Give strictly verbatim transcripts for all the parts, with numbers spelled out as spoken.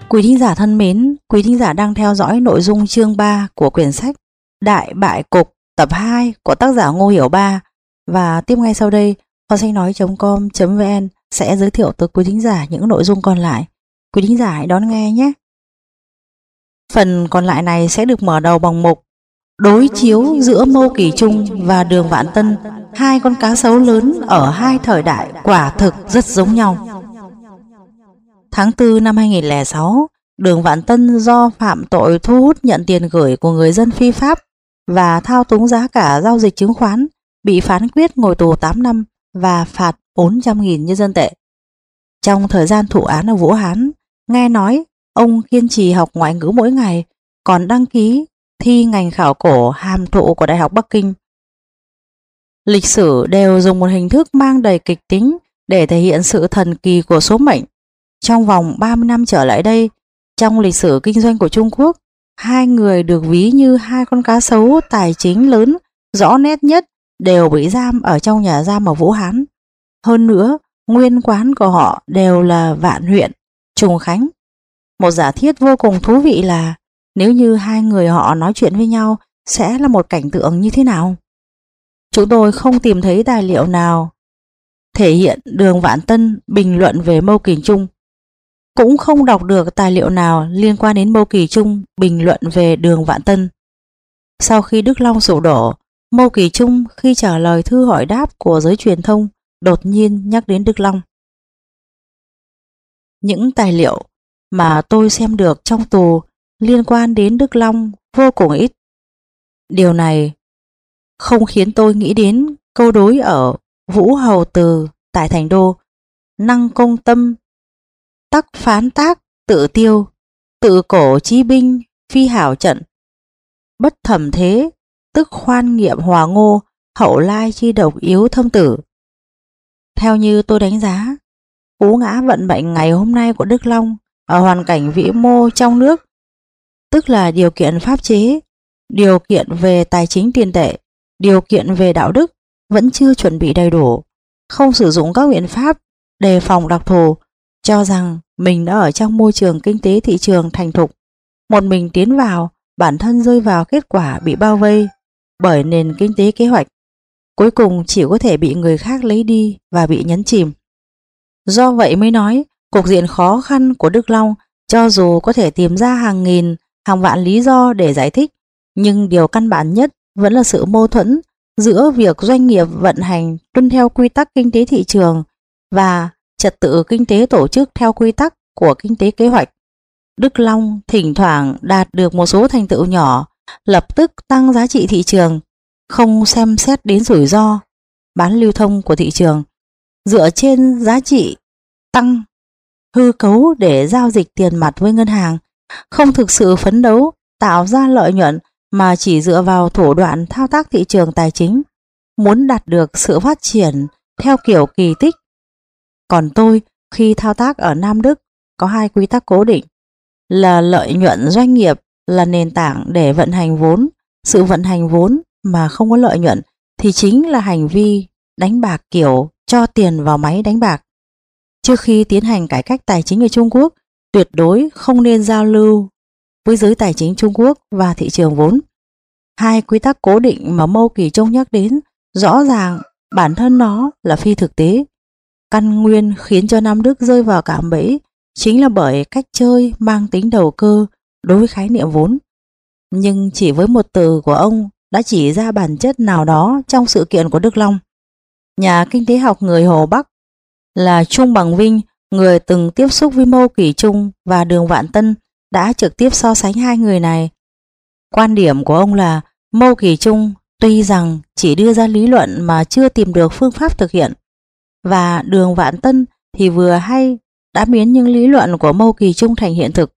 Quý thính giả thân mến, quý thính giả đang theo dõi nội dung chương ba của quyển sách Đại Bại Cục tập hai của tác giả Ngô Hiểu Ba, và tiếp ngay sau đây, kho sách nói chấm com chấm vn sẽ giới thiệu tới quý thính giả những nội dung còn lại. Quý thính giả hãy đón nghe nhé. Phần còn lại này sẽ được mở đầu bằng mục đối chiếu giữa Mâu Kỳ Trung và Đường Vạn Tân, hai con cá sấu lớn ở hai thời đại quả thực rất giống nhau. Tháng tư năm hai nghìn không trăm lẻ sáu, Đường Vạn Tân do phạm tội thu hút nhận tiền gửi của người dân phi pháp và thao túng giá cả giao dịch chứng khoán, bị phán quyết ngồi tù tám năm và phạt bốn trăm nghìn nhân dân tệ. Trong thời gian thụ án ở Vũ Hán, nghe nói ông kiên trì học ngoại ngữ mỗi ngày, còn đăng ký thi ngành khảo cổ hàm thụ của Đại học Bắc Kinh. Lịch sử đều dùng một hình thức mang đầy kịch tính để thể hiện sự thần kỳ của số mệnh. Trong vòng ba mươi năm trở lại đây, trong lịch sử kinh doanh của Trung Quốc, hai người được ví như hai con cá sấu tài chính lớn rõ nét nhất đều bị giam ở trong nhà giam ở Vũ Hán. Hơn nữa, nguyên quán của họ đều là Vạn Huyện, Trùng Khánh. Một giả thiết vô cùng thú vị là nếu như hai người họ nói chuyện với nhau sẽ là một cảnh tượng như thế nào? Chúng tôi không tìm thấy tài liệu nào thể hiện Đường Vạn Tân bình luận về Mâu Kỳ Trung, cũng không đọc được tài liệu nào liên quan đến Mâu Kỳ Trung bình luận về Đường Vạn Tân. Sau khi Đức Long sụp đổ, Mâu Kỳ Trung khi trả lời thư hỏi đáp của giới truyền thông đột nhiên nhắc đến Đức Long. Những tài liệu mà tôi xem được trong tù liên quan đến Đức Long vô cùng ít. Điều này không khiến tôi nghĩ đến câu đối ở Vũ Hầu Từ tại Thành Đô: năng công tâm, tắc phán tác, tự tiêu, tự cổ chí binh, phi hảo trận, bất thẩm thế, tức khoan nghiệm hòa ngô, hậu lai chi độc yếu thâm tử. Theo như tôi đánh giá, cú ngã vận mệnh ngày hôm nay của Đức Long ở hoàn cảnh vĩ mô trong nước, tức là điều kiện pháp chế, điều kiện về tài chính tiền tệ, điều kiện về đạo đức vẫn chưa chuẩn bị đầy đủ, không sử dụng các biện pháp đề phòng đặc thù, cho rằng mình đã ở trong môi trường kinh tế thị trường thành thục, một mình tiến vào, bản thân rơi vào kết quả bị bao vây bởi nền kinh tế kế hoạch, cuối cùng chỉ có thể bị người khác lấy đi và bị nhấn chìm. Do vậy mới nói, cục diện khó khăn của Đức Long, cho dù có thể tìm ra hàng nghìn, hàng vạn lý do để giải thích, nhưng điều căn bản nhất vẫn là sự mâu thuẫn giữa việc doanh nghiệp vận hành tuân theo quy tắc kinh tế thị trường và trật tự kinh tế tổ chức theo quy tắc của kinh tế kế hoạch. Đức Long thỉnh thoảng đạt được một số thành tựu nhỏ, lập tức tăng giá trị thị trường, không xem xét đến rủi ro bán lưu thông của thị trường, dựa trên giá trị tăng hư cấu để giao dịch tiền mặt với ngân hàng, không thực sự phấn đấu tạo ra lợi nhuận mà chỉ dựa vào thủ đoạn thao tác thị trường tài chính, muốn đạt được sự phát triển theo kiểu kỳ tích. Còn tôi, khi thao tác ở Nam Đức, có hai quy tắc cố định là lợi nhuận doanh nghiệp là nền tảng để vận hành vốn. Sự vận hành vốn mà không có lợi nhuận thì chính là hành vi đánh bạc kiểu cho tiền vào máy đánh bạc. Trước khi tiến hành cải cách tài chính ở Trung Quốc, tuyệt đối không nên giao lưu với giới tài chính Trung Quốc và thị trường vốn. Hai quy tắc cố định mà Mâu Kỳ Trung nhắc đến rõ ràng bản thân nó là phi thực tế. Căn nguyên khiến cho Nam Đức rơi vào cạm bẫy chính là bởi cách chơi mang tính đầu cơ đối với khái niệm vốn. Nhưng chỉ với một từ của ông đã chỉ ra bản chất nào đó trong sự kiện của Đức Long. Nhà kinh tế học người Hồ Bắc là Trung Bằng Vinh, người từng tiếp xúc với Mâu Kỳ Trung và Đường Vạn Tân, đã trực tiếp so sánh hai người này. Quan điểm của ông là Mâu Kỳ Trung tuy rằng chỉ đưa ra lý luận mà chưa tìm được phương pháp thực hiện, và Đường Vạn Tân thì vừa hay đã biến những lý luận của Mâu Kỳ Trung thành hiện thực.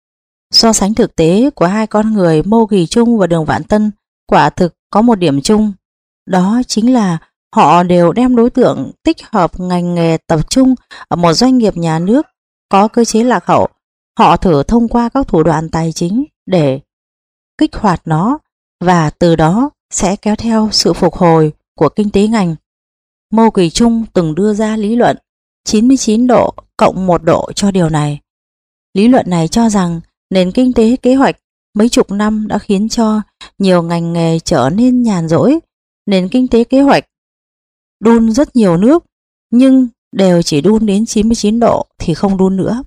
So sánh thực tế của hai con người Mâu Kỳ Trung và Đường Vạn Tân quả thực có một điểm chung, đó chính là họ đều đem đối tượng tích hợp ngành nghề tập trung ở một doanh nghiệp nhà nước có cơ chế lạc hậu. Họ thử thông qua các thủ đoạn tài chính để kích hoạt nó, và từ đó sẽ kéo theo sự phục hồi của kinh tế ngành. Mâu Kỳ Trung từng đưa ra lý luận chín mươi chín độ cộng một độ cho điều này. Lý luận này cho rằng nền kinh tế kế hoạch mấy chục năm đã khiến cho nhiều ngành nghề trở nên nhàn rỗi. Nền kinh tế kế hoạch đun rất nhiều nước, nhưng đều chỉ đun đến chín mươi chín độ thì không đun nữa.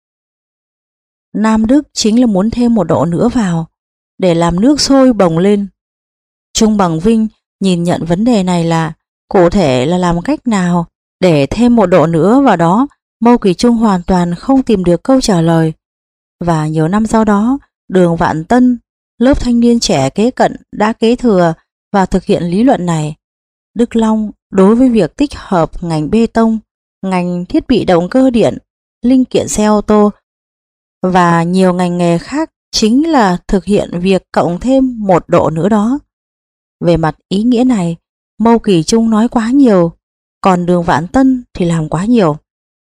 Nam Đức chính là muốn thêm một độ nữa vào để làm nước sôi bồng lên. Trung Bằng Vinh nhìn nhận vấn đề này là cụ thể là làm cách nào để thêm một độ nữa vào đó. Mâu Kỳ Trung hoàn toàn không tìm được câu trả lời. Và nhiều năm sau đó, Đường Vạn Tân, lớp thanh niên trẻ kế cận đã kế thừa và thực hiện lý luận này. Đức Long đối với việc tích hợp ngành bê tông, ngành thiết bị động cơ điện, linh kiện xe ô tô và nhiều ngành nghề khác chính là thực hiện việc cộng thêm một độ nữa đó. Về mặt ý nghĩa này, Mâu Kỳ Trung nói quá nhiều, còn Đường Vạn Tân thì làm quá nhiều.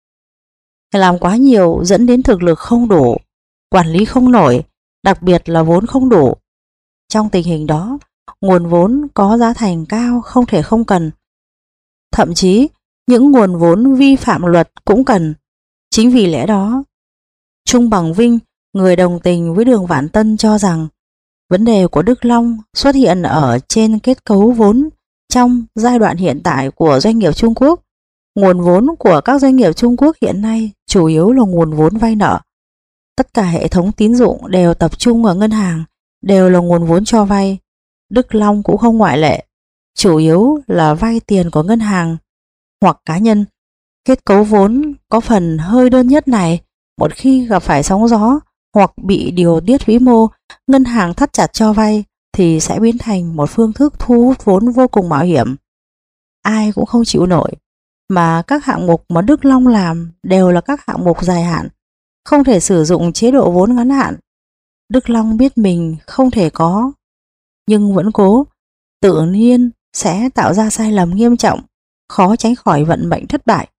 Làm quá nhiều dẫn đến thực lực không đủ, quản lý không nổi, đặc biệt là vốn không đủ. Trong tình hình đó, nguồn vốn có giá thành cao không thể không cần. Thậm chí, những nguồn vốn vi phạm luật cũng cần. Chính vì lẽ đó, Trung Bằng Vinh, người đồng tình với Đường Vạn Tân cho rằng vấn đề của Đức Long xuất hiện ở trên kết cấu vốn trong giai đoạn hiện tại của doanh nghiệp Trung Quốc. Nguồn vốn của các doanh nghiệp Trung Quốc hiện nay chủ yếu là nguồn vốn vay nợ. Tất cả hệ thống tín dụng đều tập trung ở ngân hàng, đều là nguồn vốn cho vay. Đức Long cũng không ngoại lệ, chủ yếu là vay tiền của ngân hàng hoặc cá nhân. Kết cấu vốn có phần hơi đơn nhất này, một khi gặp phải sóng gió hoặc bị điều tiết vĩ mô, ngân hàng thắt chặt cho vay thì sẽ biến thành một phương thức thu hút vốn vô cùng mạo hiểm. Ai cũng không chịu nổi, mà các hạng mục mà Đức Long làm đều là các hạng mục dài hạn, không thể sử dụng chế độ vốn ngắn hạn. Đức Long biết mình không thể có, nhưng vẫn cố, tự nhiên sẽ tạo ra sai lầm nghiêm trọng, khó tránh khỏi vận mệnh thất bại.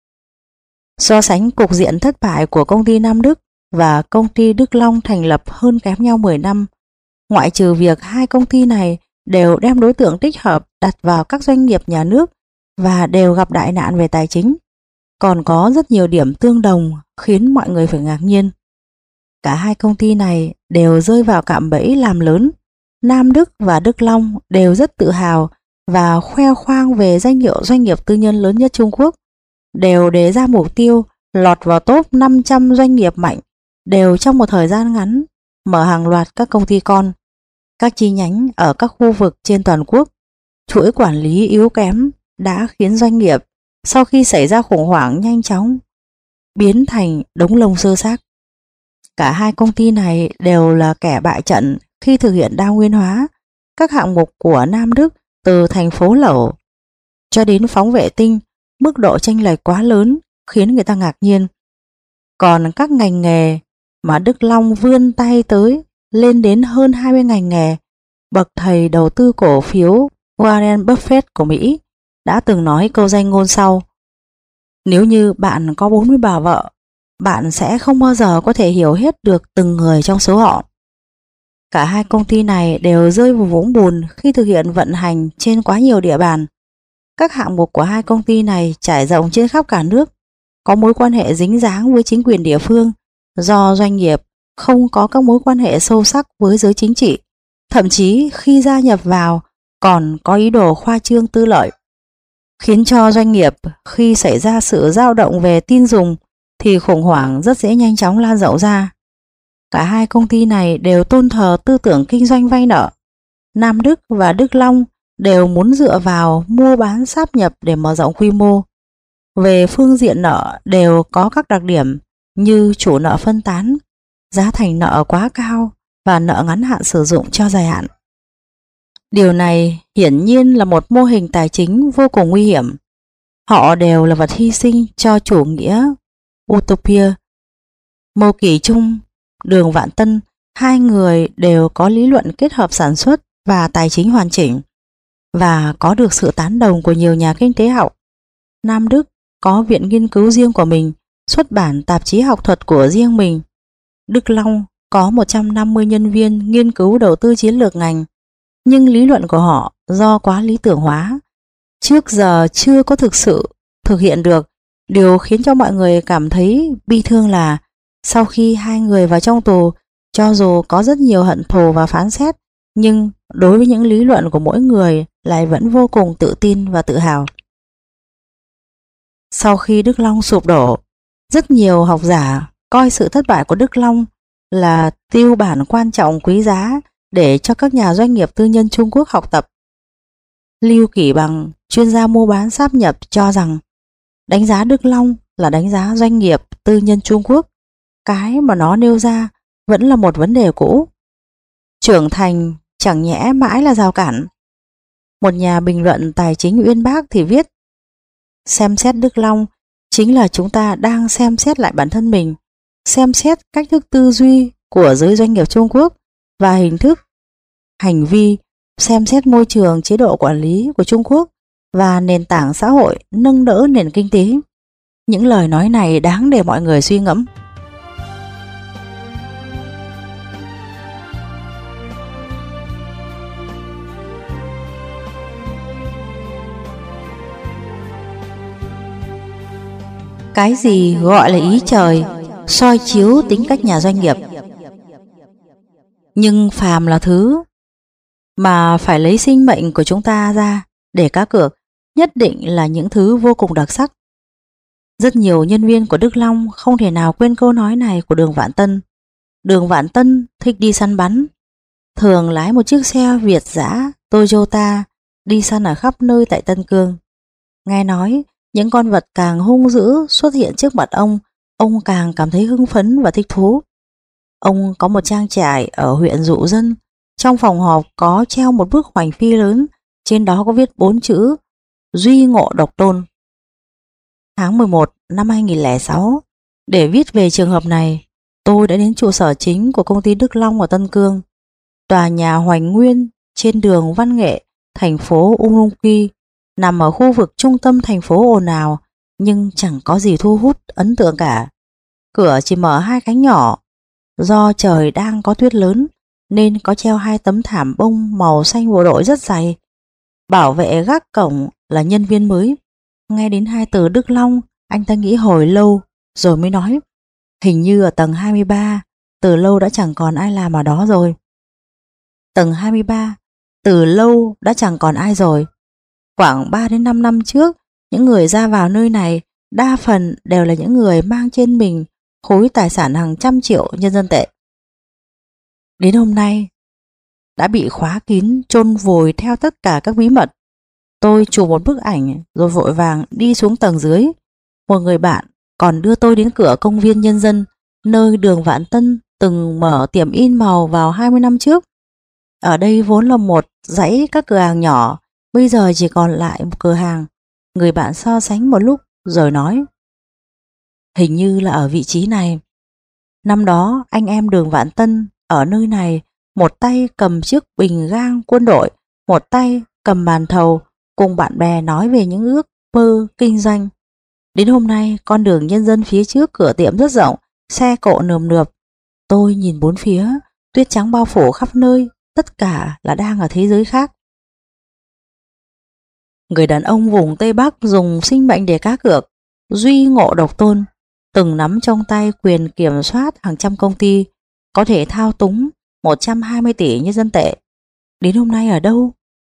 So sánh cục diện thất bại của công ty Nam Đức và công ty Đức Long thành lập hơn kém nhau mười năm, ngoại trừ việc hai công ty này đều đem đối tượng tích hợp đặt vào các doanh nghiệp nhà nước và đều gặp đại nạn về tài chính, còn có rất nhiều điểm tương đồng khiến mọi người phải ngạc nhiên. Cả hai công ty này đều rơi vào cạm bẫy làm lớn. Nam Đức và Đức Long đều rất tự hào và khoe khoang về danh hiệu doanh nghiệp tư nhân lớn nhất Trung Quốc, đều đề ra mục tiêu lọt vào top năm trăm doanh nghiệp mạnh, đều trong một thời gian ngắn mở hàng loạt các công ty con, các chi nhánh ở các khu vực trên toàn quốc. Chuỗi quản lý yếu kém đã khiến doanh nghiệp sau khi xảy ra khủng hoảng nhanh chóng biến thành đống lông xơ xác. Cả hai công ty này đều là kẻ bại trận khi thực hiện đa nguyên hóa. Các hạng mục của Nam Đức từ thành phố lẩu cho đến phóng vệ tinh, mức độ chênh lệch quá lớn khiến người ta ngạc nhiên. Còn các ngành nghề mà Đức Long vươn tay tới lên đến hơn hai mươi ngành nghề. Bậc thầy đầu tư cổ phiếu Warren Buffett của Mỹ đã từng nói câu danh ngôn sau: nếu như bạn có bốn mươi bà vợ, bạn sẽ không bao giờ có thể hiểu hết được từng người trong số họ. Cả hai công ty này đều rơi vào vũng bùn khi thực hiện vận hành trên quá nhiều địa bàn. Các hạng mục của hai công ty này trải rộng trên khắp cả nước, có mối quan hệ dính dáng với chính quyền địa phương, do doanh nghiệp không có các mối quan hệ sâu sắc với giới chính trị, thậm chí khi gia nhập vào còn có ý đồ khoa trương tư lợi, khiến cho doanh nghiệp khi xảy ra sự dao động về tin dùng thì khủng hoảng rất dễ nhanh chóng lan rộng ra. Cả hai công ty này đều tôn thờ tư tưởng kinh doanh vay nợ. Nam Đức và Đức Long đều muốn dựa vào mua bán sáp nhập để mở rộng quy mô. Về phương diện nợ đều có các đặc điểm như chủ nợ phân tán, giá thành nợ quá cao và nợ ngắn hạn sử dụng cho dài hạn. Điều này hiển nhiên là một mô hình tài chính vô cùng nguy hiểm. Họ đều là vật hy sinh cho chủ nghĩa Utopia. Mâu Kỳ Trung, Đường Vạn Tân, hai người đều có lý luận kết hợp sản xuất và tài chính hoàn chỉnh và có được sự tán đồng của nhiều nhà kinh tế học. Nam Đức có viện nghiên cứu riêng của mình, xuất bản tạp chí học thuật của riêng mình. Đức Long có một trăm năm mươi nhân viên nghiên cứu đầu tư chiến lược ngành, nhưng lý luận của họ do quá lý tưởng hóa, trước giờ chưa có thực sự thực hiện được. Điều khiến cho mọi người cảm thấy bi thương là Sau khi hai người vào trong tù, cho dù có rất nhiều hận thù và phán xét, nhưng đối với những lý luận của mỗi người lại vẫn vô cùng tự tin và tự hào. Sau khi Đức Long sụp đổ, rất nhiều học giả coi sự thất bại của Đức Long là tiêu bản quan trọng quý giá để cho các nhà doanh nghiệp tư nhân Trung Quốc học tập. Lưu Kỷ Bằng, chuyên gia mua bán sáp nhập, cho rằng đánh giá Đức Long là đánh giá doanh nghiệp tư nhân Trung Quốc. Cái mà nó nêu ra vẫn là một vấn đề cũ. Trưởng thành chẳng nhẽ mãi là rào cản. Một nhà bình luận tài chính uyên bác thì viết: xem xét Đức Long chính là chúng ta đang xem xét lại bản thân mình, xem xét cách thức tư duy của giới doanh nghiệp Trung Quốc và hình thức, hành vi, xem xét môi trường chế độ quản lý của Trung Quốc và nền tảng xã hội nâng đỡ nền kinh tế. Những lời nói này đáng để mọi người suy ngẫm. Cái gì gọi là ý trời, soi chiếu tính cách nhà doanh nghiệp. Nhưng phàm là thứ mà phải lấy sinh mệnh của chúng ta ra để cá cược, nhất định là những thứ vô cùng đặc sắc. Rất nhiều nhân viên của Đức Long không thể nào quên câu nói này của Đường Vạn Tân. Đường Vạn Tân thích đi săn bắn, thường lái một chiếc xe Việt dã Toyota đi săn ở khắp nơi tại Tân Cương. Nghe nói những con vật càng hung dữ xuất hiện trước mặt ông, ông càng cảm thấy hưng phấn và thích thú. Ông có một trang trại ở huyện Dụ Dân, trong phòng họp có treo một bức hoành phi lớn, trên đó có viết bốn chữ: Duy Ngộ Độc Tôn. Tháng mười một năm hai nghìn không trăm lẻ sáu, để viết về trường hợp này, tôi đã đến trụ sở chính của công ty Đức Long ở Tân Cương. Tòa nhà Hoành Nguyên trên đường Văn Nghệ, thành phố Ürümqi, nằm ở khu vực trung tâm thành phố ồn ào, nhưng chẳng có gì thu hút ấn tượng cả. Cửa chỉ mở hai cánh nhỏ. Do trời đang có tuyết lớn nên có treo hai tấm thảm bông màu xanh bộ đội rất dày. Bảo vệ gác cổng là nhân viên mới. Nghe đến hai từ Đức Long, anh ta nghĩ hồi lâu rồi mới nói: hình như ở tầng hai mươi ba, từ lâu đã chẳng còn ai làm ở đó rồi. Tầng hai mươi ba, từ lâu đã chẳng còn ai rồi. Khoảng ba đến năm năm trước, những người ra vào nơi này đa phần đều là những người mang trên mình khối tài sản hàng trăm triệu nhân dân tệ. Đến hôm nay đã bị khóa kín, chôn vùi theo tất cả các bí mật. Tôi chụp một bức ảnh rồi vội vàng đi xuống tầng dưới. Một người bạn còn đưa tôi đến cửa công viên Nhân dân, nơi Đường Vạn Tân từng mở tiệm in màu vào hai mươi năm trước. Ở đây vốn là một dãy các cửa hàng nhỏ, bây giờ chỉ còn lại một cửa hàng. Người bạn so sánh một lúc rồi nói: hình như là ở vị trí này. Năm đó anh em Đường Vạn Tân ở nơi này, một tay cầm chiếc bình gang quân đội, một tay cầm màn thầu, cùng bạn bè nói về những ước mơ kinh doanh. Đến hôm nay, con đường Nhân dân phía trước cửa tiệm rất rộng, xe cộ nườm nượp. Tôi nhìn bốn phía, tuyết trắng bao phủ khắp nơi, tất cả là đang ở thế giới khác. Người đàn ông vùng Tây Bắc dùng sinh mệnh để cá cược, Duy Ngộ Độc Tôn, từng nắm trong tay quyền kiểm soát hàng trăm công ty, có thể thao túng một trăm hai mươi tỷ nhân dân tệ. Đến hôm nay ở đâu?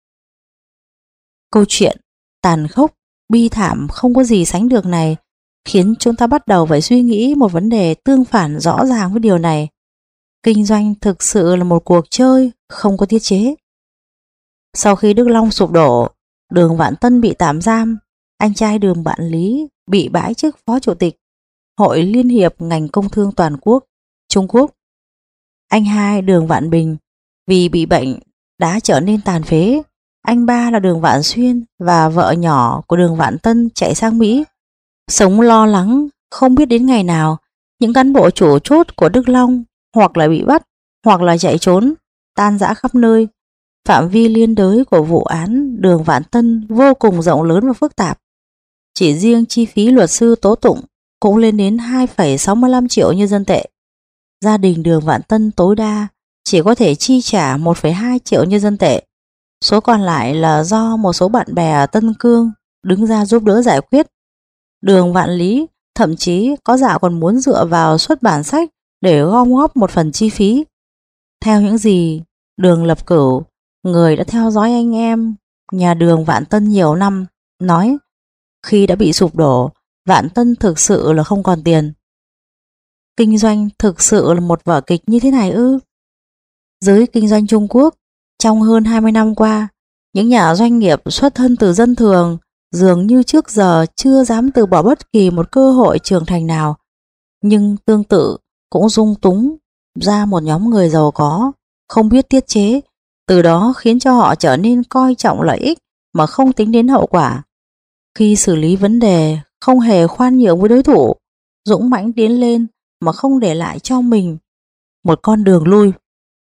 Câu chuyện tàn khốc, bi thảm không có gì sánh được này khiến chúng ta bắt đầu phải suy nghĩ một vấn đề tương phản rõ ràng với điều này. Kinh doanh thực sự là một cuộc chơi không có tiết chế. Sau khi Đức Long sụp đổ, Đường Vạn Tân bị tạm giam, anh trai Đường Vạn Lý bị bãi chức phó chủ tịch Hội Liên hiệp ngành công thương toàn quốc Trung Quốc. Anh hai Đường Vạn Bình vì bị bệnh đã trở nên tàn phế. Anh ba là Đường Vạn Xuyên và vợ nhỏ của Đường Vạn Tân chạy sang Mỹ, sống lo lắng không biết đến ngày nào những cán bộ chủ chốt của Đức Long hoặc là bị bắt hoặc là chạy trốn, tan rã khắp nơi. Phạm vi liên đới của vụ án Đường Vạn Tân vô cùng rộng lớn và phức tạp. Chỉ riêng chi phí luật sư tố tụng cũng lên đến hai phẩy sáu mươi lăm triệu nhân dân tệ. Gia đình Đường Vạn Tân tối đa chỉ có thể chi trả một phẩy hai triệu nhân dân tệ. Số còn lại là do một số bạn bè ở Tân Cương đứng ra giúp đỡ giải quyết. Đường Vạn Lý thậm chí có dạo còn muốn dựa vào xuất bản sách để gom góp một phần chi phí. Theo những gì Đường Lập Cửu, người đã theo dõi anh em nhà Đường Vạn Tân nhiều năm, nói, khi đã bị sụp đổ, Vạn Tân thực sự là không còn tiền. Kinh doanh thực sự là một vở kịch như thế này ư? Giới kinh doanh Trung Quốc trong hơn hai mươi năm qua, những nhà doanh nghiệp xuất thân từ dân thường dường như trước giờ chưa dám từ bỏ bất kỳ một cơ hội trưởng thành nào, nhưng tương tự cũng dung túng ra một nhóm người giàu có, không biết tiết chế, từ đó khiến cho họ trở nên coi trọng lợi ích mà không tính đến hậu quả. Khi xử lý vấn đề không hề khoan nhượng với đối thủ, dũng mãnh tiến lên mà không để lại cho mình một con đường lui.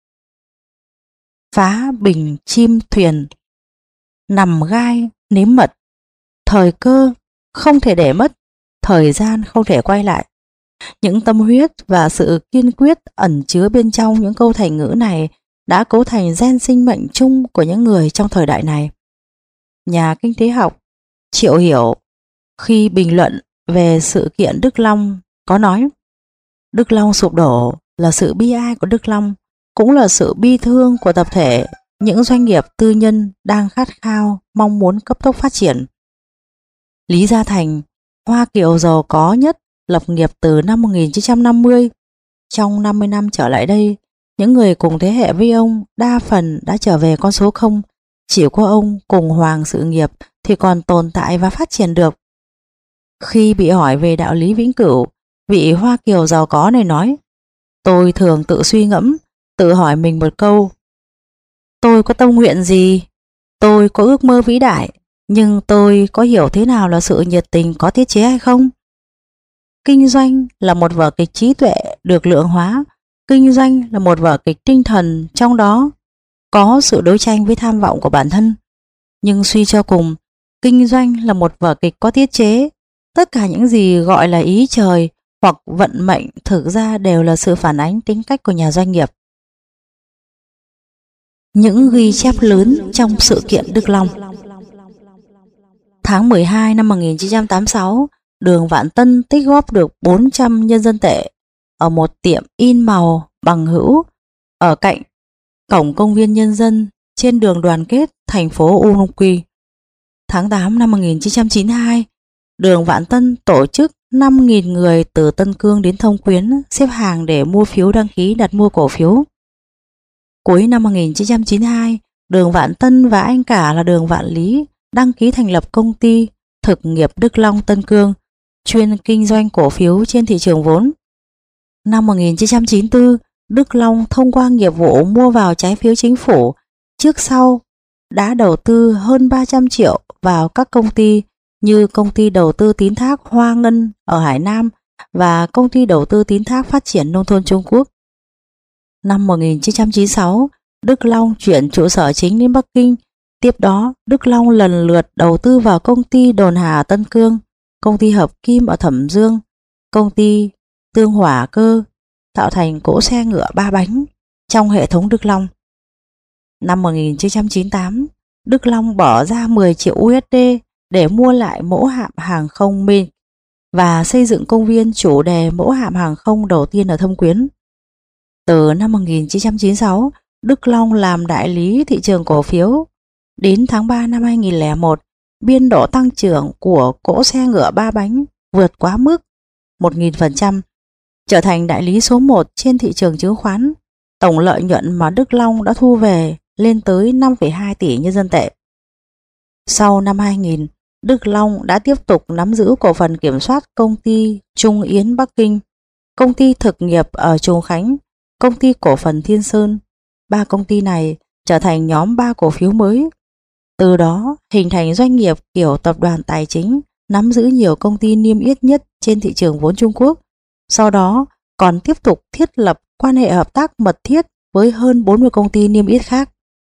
Phá bình chim thuyền, nằm gai nếm mật, thời cơ không thể để mất, thời gian không thể quay lại. Những tâm huyết và sự kiên quyết ẩn chứa bên trong những câu thành ngữ này đã cấu thành gen sinh mệnh chung của những người trong thời đại này. Nhà kinh tế học Triệu Hiểu khi bình luận về sự kiện Đức Long có nói, Đức Long sụp đổ là sự bi ai của Đức Long, cũng là sự bi thương của tập thể những doanh nghiệp tư nhân đang khát khao mong muốn cấp tốc phát triển. Lý Gia Thành, Hoa Kiều giàu có nhất, lập nghiệp từ năm một nghìn chín trăm năm mươi. Trong năm mươi năm trở lại đây, những người cùng thế hệ với ông đa phần đã trở về con số không, chỉ có ông cùng Hoàng sự nghiệp thì còn tồn tại và phát triển được. Khi bị hỏi về đạo lý vĩnh cửu, vị Hoa Kiều giàu có này nói, tôi thường tự suy ngẫm, tự hỏi mình một câu, tôi có tâm nguyện gì? Tôi có ước mơ vĩ đại, nhưng tôi có hiểu thế nào là sự nhiệt tình có tiết chế hay không? Kinh doanh là một vở kịch trí tuệ được lượng hóa, kinh doanh là một vở kịch tinh thần, trong đó có sự đấu tranh với tham vọng của bản thân. Nhưng suy cho cùng, kinh doanh là một vở kịch có tiết chế. Tất cả những gì gọi là ý trời hoặc vận mệnh thực ra đều là sự phản ánh tính cách của nhà doanh nghiệp. Những ghi chép lớn trong sự kiện Đức Long. Tháng mười hai năm một nghìn chín trăm tám mươi sáu, Đường Vạn Tân tích góp được bốn trăm nhân dân tệ ở một tiệm in màu bằng hữu ở cạnh cổng công viên nhân dân trên đường Đoàn Kết, thành phố Urumqi. Tháng tám năm một nghìn chín trăm chín mươi hai, Đường Vạn Tân tổ chức năm nghìn người từ Tân Cương đến Thông Quyến xếp hàng để mua phiếu đăng ký đặt mua cổ phiếu. Cuối năm một nghìn chín trăm chín mươi hai, Đường Vạn Tân và anh cả là Đường Vạn Lý đăng ký thành lập công ty thực nghiệp Đức Long Tân Cương, chuyên kinh doanh cổ phiếu trên thị trường vốn. Năm một nghìn chín trăm chín mươi tư, Đức Long thông qua nghiệp vụ mua vào trái phiếu chính phủ, trước sau đã đầu tư hơn ba trăm triệu vào các công ty như công ty đầu tư tín thác Hoa Ngân ở Hải Nam và công ty đầu tư tín thác phát triển nông thôn Trung Quốc. Năm một nghìn chín trăm chín mươi sáu, Đức Long chuyển trụ sở chính đến Bắc Kinh. Tiếp đó, Đức Long lần lượt đầu tư vào công ty Đồn Hà ở Tân Cương, công ty Hợp Kim ở Thẩm Dương, công ty Tương Hỏa Cơ, tạo thành cỗ xe ngựa ba bánh trong hệ thống Đức Long. Năm một nghìn chín trăm chín mươi tám, Đức Long bỏ ra mười triệu u ét đê để mua lại mẫu hạm hàng không Min và xây dựng công viên chủ đề mẫu hạm hàng không đầu tiên ở Thâm Quyến. Từ năm một nghìn chín trăm chín mươi sáu, Đức Long làm đại lý thị trường cổ phiếu. Đến tháng ba năm hai nghìn lẻ một, biên độ tăng trưởng của cỗ xe ngựa ba bánh vượt quá mức một nghìn phần trăm, trở thành đại lý số một trên thị trường chứng khoán. Tổng lợi nhuận mà Đức Long đã thu về lên tới năm phẩy hai tỷ nhân dân tệ. Sau năm hai nghìn, Đức Long đã tiếp tục nắm giữ cổ phần kiểm soát công ty Trung Yến Bắc Kinh, công ty thực nghiệp ở Trùng Khánh, công ty cổ phần Thiên Sơn. Ba công ty này trở thành nhóm ba cổ phiếu mới. Từ đó hình thành doanh nghiệp kiểu tập đoàn tài chính, nắm giữ nhiều công ty niêm yết nhất trên thị trường vốn Trung Quốc. Sau đó còn tiếp tục thiết lập quan hệ hợp tác mật thiết với hơn bốn mươi công ty niêm yết khác.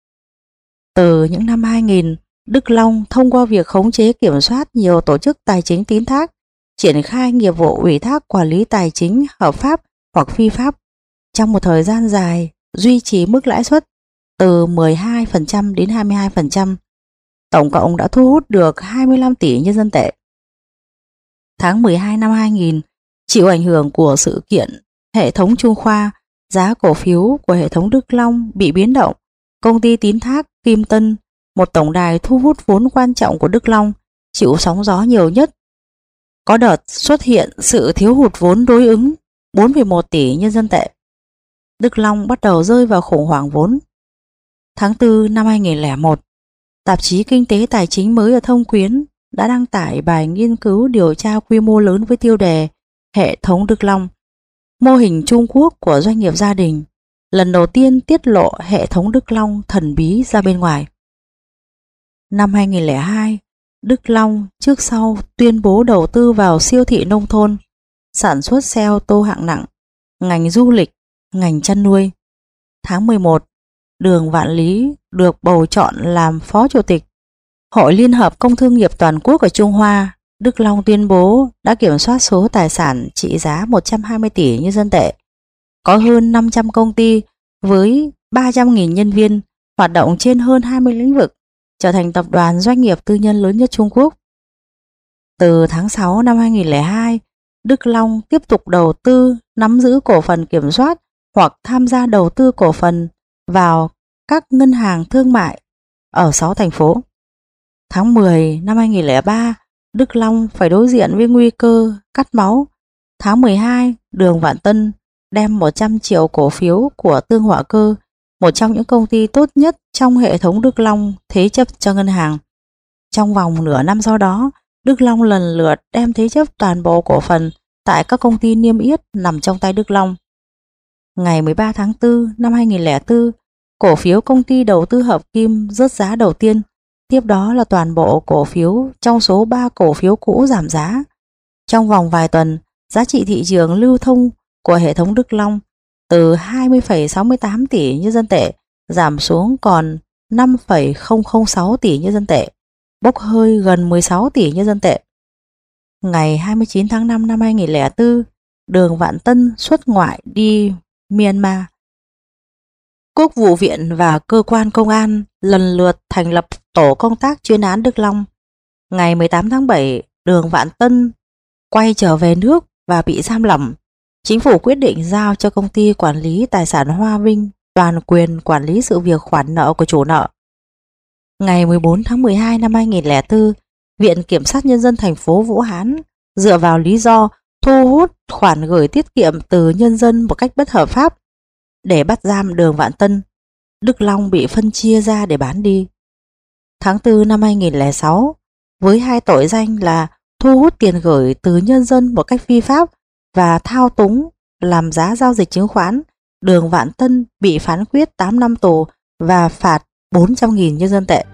Từ những năm hai nghìn, Đức Long thông qua việc khống chế kiểm soát nhiều tổ chức tài chính tín thác, triển khai nghiệp vụ ủy thác quản lý tài chính hợp pháp hoặc phi pháp, trong một thời gian dài duy trì mức lãi suất từ mười hai phần trăm đến hai mươi hai phần trăm. Tổng cộng đã thu hút được hai mươi lăm tỷ nhân dân tệ. Tháng mười hai năm hai nghìn, chịu ảnh hưởng của sự kiện hệ thống Trung Khoa, giá cổ phiếu của hệ thống Đức Long bị biến động. Công ty tín thác Kim Tân, một tổng đài thu hút vốn quan trọng của Đức Long, chịu sóng gió nhiều nhất. Có đợt xuất hiện sự thiếu hụt vốn đối ứng bốn phẩy một tỷ nhân dân tệ. Đức Long bắt đầu rơi vào khủng hoảng vốn. Tháng tư năm hai nghìn lẻ một, tạp chí Kinh tế Tài chính mới ở Thông Quyến đã đăng tải bài nghiên cứu điều tra quy mô lớn với tiêu đề Hệ thống Đức Long, mô hình Trung Quốc của doanh nghiệp gia đình, lần đầu tiên tiết lộ hệ thống Đức Long thần bí ra bên ngoài. Năm hai nghìn lẻ hai, Đức Long trước sau tuyên bố đầu tư vào siêu thị nông thôn, sản xuất xe ô tô hạng nặng, ngành du lịch, ngành chăn nuôi. Tháng mười một, Đường Vạn Lý được bầu chọn làm Phó Chủ tịch Hội Liên hợp Công thương nghiệp Toàn quốc ở Trung Hoa. Đức Long tuyên bố đã kiểm soát số tài sản trị giá một trăm hai mươi tỷ nhân dân tệ, có hơn năm trăm công ty với ba trăm nghìn nhân viên, hoạt động trên hơn hai mươi lĩnh vực, trở thành tập đoàn doanh nghiệp tư nhân lớn nhất Trung Quốc. Từ tháng sáu năm hai nghìn lẻ hai, Đức Long tiếp tục đầu tư, nắm giữ cổ phần kiểm soát hoặc tham gia đầu tư cổ phần vào các ngân hàng thương mại ở sáu thành phố. Tháng mười năm hai nghìn lẻ ba, Đức Long phải đối diện với nguy cơ cắt máu. Tháng mười hai, Đường Vạn Tân đem một trăm triệu cổ phiếu của Tương Hỏa Cơ, một trong những công ty tốt nhất trong hệ thống Đức Long, thế chấp cho ngân hàng. Trong vòng nửa năm sau đó, Đức Long lần lượt đem thế chấp toàn bộ cổ phần tại các công ty niêm yết nằm trong tay Đức Long. Ngày mười ba tháng tư năm hai nghìn lẻ bốn, cổ phiếu công ty đầu tư hợp kim rớt giá đầu tiên, tiếp đó là toàn bộ cổ phiếu trong số ba cổ phiếu cũ giảm giá. Trong vòng vài tuần, giá trị thị trường lưu thông của hệ thống Đức Long từ hai mươi phẩy sáu mươi tám tỷ nhân dân tệ giảm xuống còn năm phẩy không không sáu tỷ nhân dân tệ, bốc hơi gần mười sáu tỷ nhân dân tệ. Ngày hai mươi chín tháng năm năm hai nghìn lẻ bốn, Đường Vạn Tân xuất ngoại đi Myanmar. Quốc vụ viện và cơ quan công an lần lượt thành lập tổ công tác chuyên án Đức Long. Ngày mười tám tháng bảy, Đường Vạn Tân quay trở về nước và bị giam lỏng. Chính phủ quyết định giao cho công ty quản lý tài sản Hoa Vinh toàn quyền quản lý sự việc khoản nợ của chủ nợ. Ngày mười bốn tháng mười hai năm hai nghìn lẻ bốn, Viện Kiểm sát Nhân dân thành phố Vũ Hán dựa vào lý do thu hút khoản gửi tiết kiệm từ nhân dân một cách bất hợp pháp để bắt giam Đường Vạn Tân. Đức Long bị phân chia ra để bán đi. Tháng tư năm hai nghìn lẻ sáu, với hai tội danh là thu hút tiền gửi từ nhân dân một cách phi pháp và thao túng làm giá giao dịch chứng khoán, Đường Vạn Tân bị phán quyết tám năm tù và phạt bốn trăm nghìn nhân dân tệ.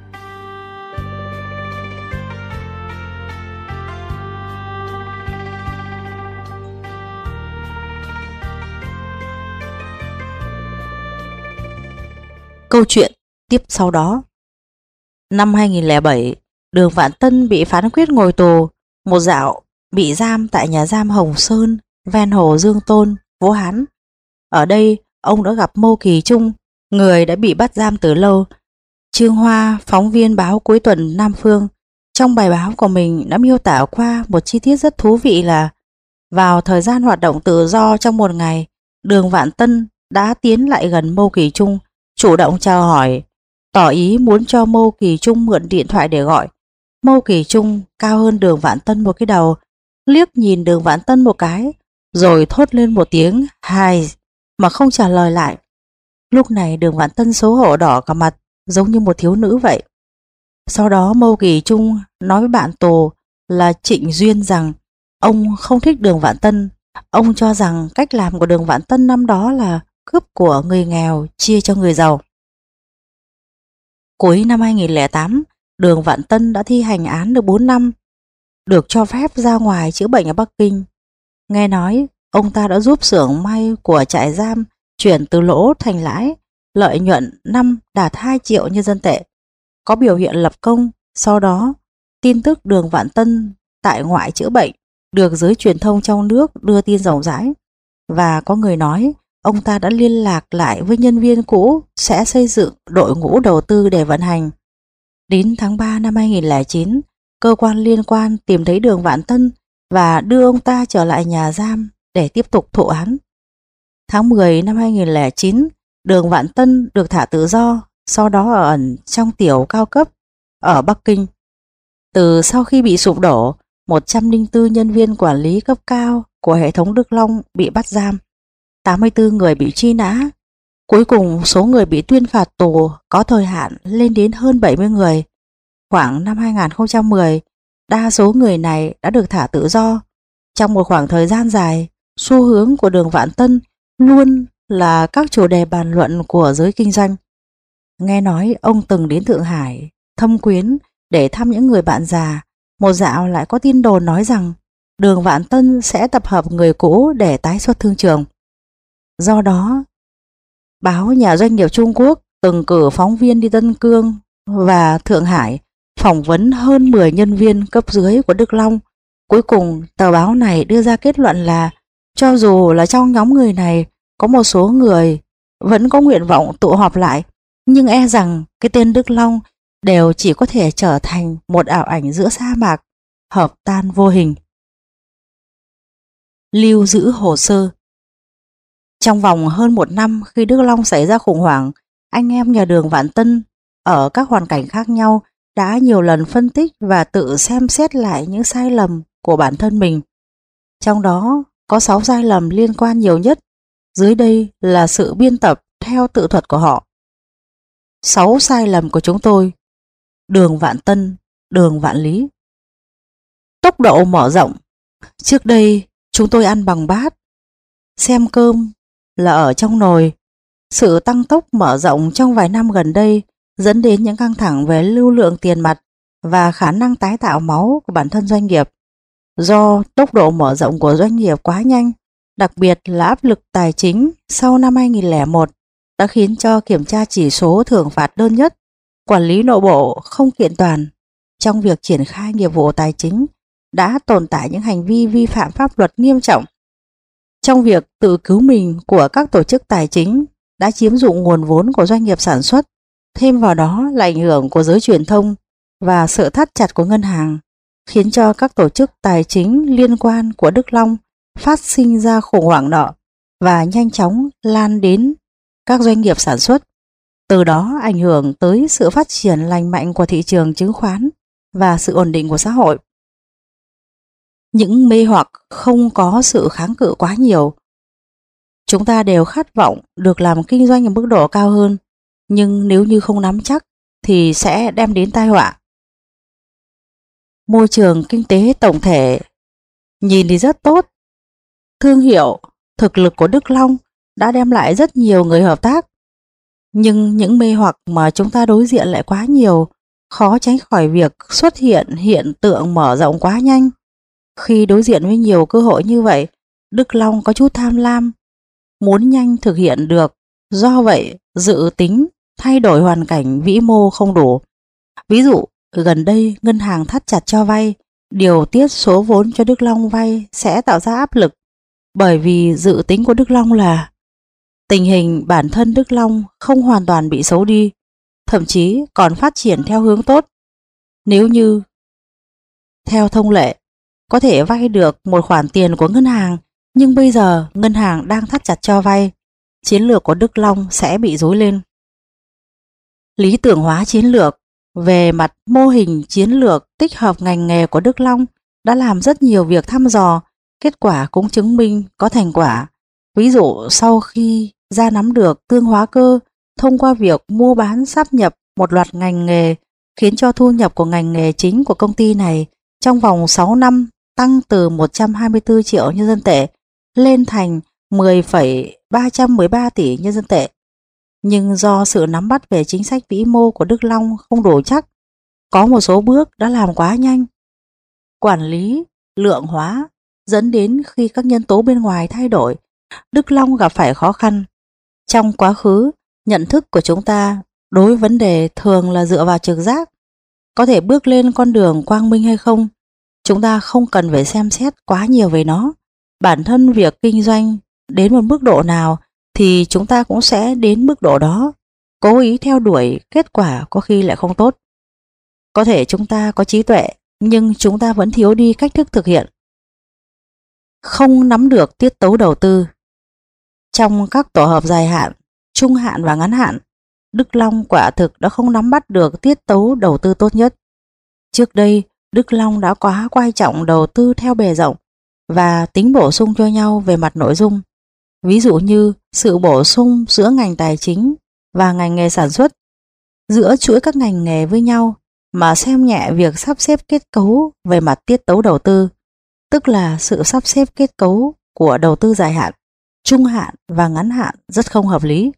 Câu chuyện tiếp sau đó. Năm hai nghìn lẻ bảy, Đường Vạn Tân bị phán quyết ngồi tù một dạo, bị giam tại nhà giam Hồng Sơn ven hồ Dương Tôn, Vũ Hán. Ở đây, ông đã gặp Mâu Kỳ Trung, người đã bị bắt giam từ lâu. Trương Hoa, phóng viên báo Cuối Tuần Nam Phương, trong bài báo của mình đã miêu tả qua một chi tiết rất thú vị là vào thời gian hoạt động tự do trong một ngày, Đường Vạn Tân đã tiến lại gần Mâu Kỳ Trung, chủ động chào hỏi, tỏ ý muốn cho Mâu Kỳ Trung mượn điện thoại để gọi. Mâu Kỳ Trung cao hơn Đường Vạn Tân một cái đầu, liếc nhìn Đường Vạn Tân một cái, rồi thốt lên một tiếng "Hai" mà không trả lời lại. Lúc này Đường Vạn Tân xấu hổ đỏ cả mặt, giống như một thiếu nữ vậy. Sau đó Mâu Kỳ Trung nói với bạn tù là Trịnh Duyên rằng ông không thích Đường Vạn Tân. Ông cho rằng cách làm của Đường Vạn Tân năm đó là cướp của người nghèo chia cho người giàu. Cuối năm hai nghìn lẻ tám, Đường Vạn Tân đã thi hành án được bốn năm, được cho phép ra ngoài chữa bệnh ở Bắc Kinh. Nghe nói ông ta đã giúp xưởng may của trại giam chuyển từ lỗ thành lãi, lợi nhuận năm đạt hai triệu nhân dân tệ, có biểu hiện lập công. Sau đó, tin tức Đường Vạn Tân tại ngoại chữa bệnh được giới truyền thông trong nước đưa tin rộng rãi, và có người nói ông ta đã liên lạc lại với nhân viên cũ sẽ xây dựng đội ngũ đầu tư để vận hành. Đến tháng ba năm hai nghìn lẻ chín, cơ quan liên quan tìm thấy Đường Vạn Tân và đưa ông ta trở lại nhà giam để tiếp tục thụ án. Tháng mười năm hai nghìn không trăm lẻ chín, Đường Vạn Tân được thả tự do, sau đó ở ẩn trong tiểu cao cấp ở Bắc Kinh. Từ sau khi bị sụp đổ, một trăm lẻ bốn nhân viên quản lý cấp cao của hệ thống Đức Long bị bắt giam, tám mươi tư người bị truy nã. Cuối cùng số người bị tuyên phạt tù có thời hạn lên đến hơn bảy mươi người. Khoảng năm hai nghìn không trăm mười, đa số người này đã được thả tự do. Trong một khoảng thời gian dài, xu hướng của Đường Vạn Tân luôn là các chủ đề bàn luận của giới kinh doanh. Nghe nói ông từng đến Thượng Hải thăm Quyến để thăm những người bạn già. Một dạo lại có tin đồn nói rằng Đường Vạn Tân sẽ tập hợp người cũ để tái xuất thương trường. Do đó, báo Nhà Doanh nghiệp Trung Quốc từng cử phóng viên đi Tân Cương và Thượng Hải phỏng vấn hơn mười nhân viên cấp dưới của Đức Long. Cuối cùng, tờ báo này đưa ra kết luận là cho dù là trong nhóm người này có một số người vẫn có nguyện vọng tụ họp lại, nhưng e rằng cái tên Đức Long đều chỉ có thể trở thành một ảo ảnh giữa sa mạc, hợp tan vô hình. Lưu giữ hồ sơ. Trong vòng hơn một năm khi Đức Long xảy ra khủng hoảng, anh em nhà Đường Vạn Tân ở các hoàn cảnh khác nhau đã nhiều lần phân tích và tự xem xét lại những sai lầm của bản thân mình. Trong đó có sáu sai lầm liên quan nhiều nhất. Dưới đây là sự biên tập theo tự thuật của họ. sáu sai lầm của chúng tôi. Đường Vạn Tân, Đường Vạn Lý. Tốc độ mở rộng. Trước đây chúng tôi ăn bằng bát, xem cơm là ở trong nồi. Sự tăng tốc mở rộng trong vài năm gần đây dẫn đến những căng thẳng về lưu lượng tiền mặt và khả năng tái tạo máu của bản thân doanh nghiệp. Do tốc độ mở rộng của doanh nghiệp quá nhanh, đặc biệt là áp lực tài chính sau năm hai nghìn không trăm lẻ một đã khiến cho kiểm tra chỉ số thưởng phạt đơn nhất, quản lý nội bộ không kiện toàn. Trong việc triển khai nghiệp vụ tài chính đã tồn tại những hành vi vi phạm pháp luật nghiêm trọng. Trong việc tự cứu mình của các tổ chức tài chính đã chiếm dụng nguồn vốn của doanh nghiệp sản xuất, thêm vào đó là ảnh hưởng của giới truyền thông và sự thắt chặt của ngân hàng, khiến cho các tổ chức tài chính liên quan của Đức Long phát sinh ra khủng hoảng nợ và nhanh chóng lan đến các doanh nghiệp sản xuất, từ đó ảnh hưởng tới sự phát triển lành mạnh của thị trường chứng khoán và sự ổn định của xã hội. Những mê hoặc không có sự kháng cự quá nhiều. Chúng ta đều khát vọng được làm kinh doanh ở mức độ cao hơn, nhưng nếu như không nắm chắc thì sẽ đem đến tai họa. Môi trường kinh tế tổng thể nhìn thì rất tốt. Thương hiệu, thực lực của Đức Long đã đem lại rất nhiều người hợp tác. Nhưng những mê hoặc mà chúng ta đối diện lại quá nhiều, khó tránh khỏi việc xuất hiện hiện tượng mở rộng quá nhanh. Khi đối diện với nhiều cơ hội như vậy, Đức Long có chút tham lam, muốn nhanh thực hiện được. Do vậy, dự tính thay đổi hoàn cảnh vĩ mô không đủ. Ví dụ, gần đây ngân hàng thắt chặt cho vay, điều tiết số vốn cho Đức Long vay sẽ tạo ra áp lực. Bởi vì dự tính của Đức Long là tình hình bản thân Đức Long không hoàn toàn bị xấu đi, thậm chí còn phát triển theo hướng tốt. Nếu như theo thông lệ có thể vay được một khoản tiền của ngân hàng, nhưng bây giờ ngân hàng đang thắt chặt cho vay, chiến lược của Đức Long sẽ bị rối lên. Lý tưởng hóa chiến lược. Về mặt mô hình chiến lược tích hợp ngành nghề của Đức Long đã làm rất nhiều việc thăm dò, kết quả cũng chứng minh có thành quả. Ví dụ sau khi ra nắm được tương hóa cơ thông qua việc mua bán sáp nhập một loạt ngành nghề, khiến cho thu nhập của ngành nghề chính của công ty này trong vòng sáu năm tăng từ một trăm hai mươi tư triệu nhân dân tệ lên thành mười phẩy ba trăm mười ba tỷ nhân dân tệ. Nhưng do sự nắm bắt về chính sách vĩ mô của Đức Long không đủ chắc, có một số bước đã làm quá nhanh. Quản lý lượng hóa dẫn đến khi các nhân tố bên ngoài thay đổi, Đức Long gặp phải khó khăn. Trong quá khứ, nhận thức của chúng ta đối vấn đề thường là dựa vào trực giác. Có thể bước lên con đường quang minh hay không, chúng ta không cần phải xem xét quá nhiều về nó. Bản thân việc kinh doanh đến một mức độ nào thì chúng ta cũng sẽ đến mức độ đó. Cố ý theo đuổi kết quả có khi lại không tốt. Có thể chúng ta có trí tuệ, nhưng chúng ta vẫn thiếu đi cách thức thực hiện. không nắm được tiết tấu đầu tư. Trong các tổ hợp dài hạn, trung hạn và ngắn hạn, Đức Long quả thực đã không nắm bắt được tiết tấu đầu tư tốt nhất. Trước đây, Đức Long đã quá quan trọng đầu tư theo bề rộng và tính bổ sung cho nhau về mặt nội dung. Ví dụ như sự bổ sung giữa ngành tài chính và ngành nghề sản xuất, giữa chuỗi các ngành nghề với nhau, mà xem nhẹ việc sắp xếp kết cấu về mặt tiết tấu đầu tư, tức là sự sắp xếp kết cấu của đầu tư dài hạn, trung hạn và ngắn hạn rất không hợp lý.